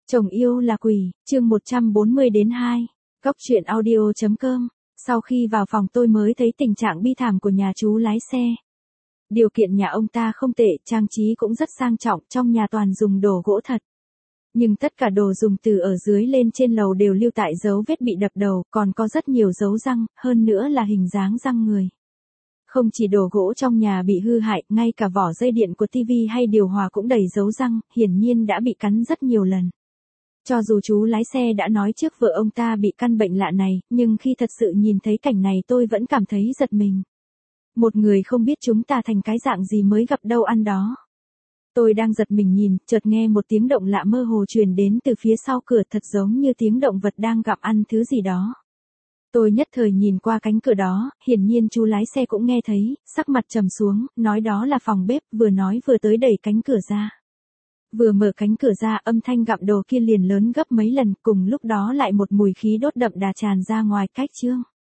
Chồng yêu là quỷ, chương 140-2. Góc truyện audio.com. Sau khi vào phòng tôi mới thấy tình trạng bi thảm của nhà chú lái xe. Điều kiện nhà ông ta không tệ, trang trí cũng rất sang trọng, trong nhà toàn dùng đồ gỗ thật. Nhưng tất cả đồ dùng từ ở dưới lên trên lầu đều lưu tại dấu vết bị đập đầu, còn có rất nhiều dấu răng, hơn nữa là hình dáng răng người. Không chỉ đồ gỗ trong nhà bị hư hại, ngay cả vỏ dây điện của tivi hay điều hòa cũng đầy dấu răng, hiển nhiên đã bị cắn rất nhiều lần. Cho dù chú lái xe đã nói trước vợ ông ta bị căn bệnh lạ này, nhưng khi thật sự nhìn thấy cảnh này tôi vẫn cảm thấy giật mình. Một người không biết chúng ta thành cái dạng gì mới gặp đâu ăn đó. Tôi đang giật mình nhìn, chợt nghe một tiếng động lạ mơ hồ truyền đến từ phía sau cửa, thật giống như tiếng động vật đang gặm ăn thứ gì đó. Tôi nhất thời nhìn qua cánh cửa đó, hiển nhiên chú lái xe cũng nghe thấy, sắc mặt trầm xuống, nói đó là phòng bếp, vừa nói vừa tới đẩy cánh cửa ra. Vừa mở cánh cửa ra, âm thanh gặm đồ kia liền lớn gấp mấy lần, cùng lúc đó lại một mùi khí đốt đậm đà tràn ra ngoài cách chương.